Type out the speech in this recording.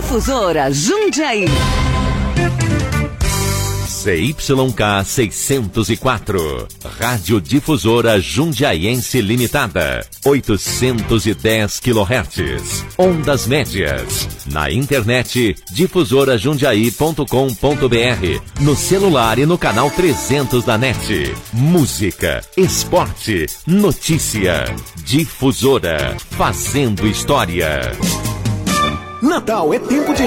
Difusora Jundiaí. CYK 604, Rádio Difusora Jundiaiense Limitada, 810 kHz, ondas médias. Na internet, difusorajundiaí.com.br, no celular e no canal 300 da NET. Música, esporte, notícia. Difusora, fazendo história. Natal é tempo de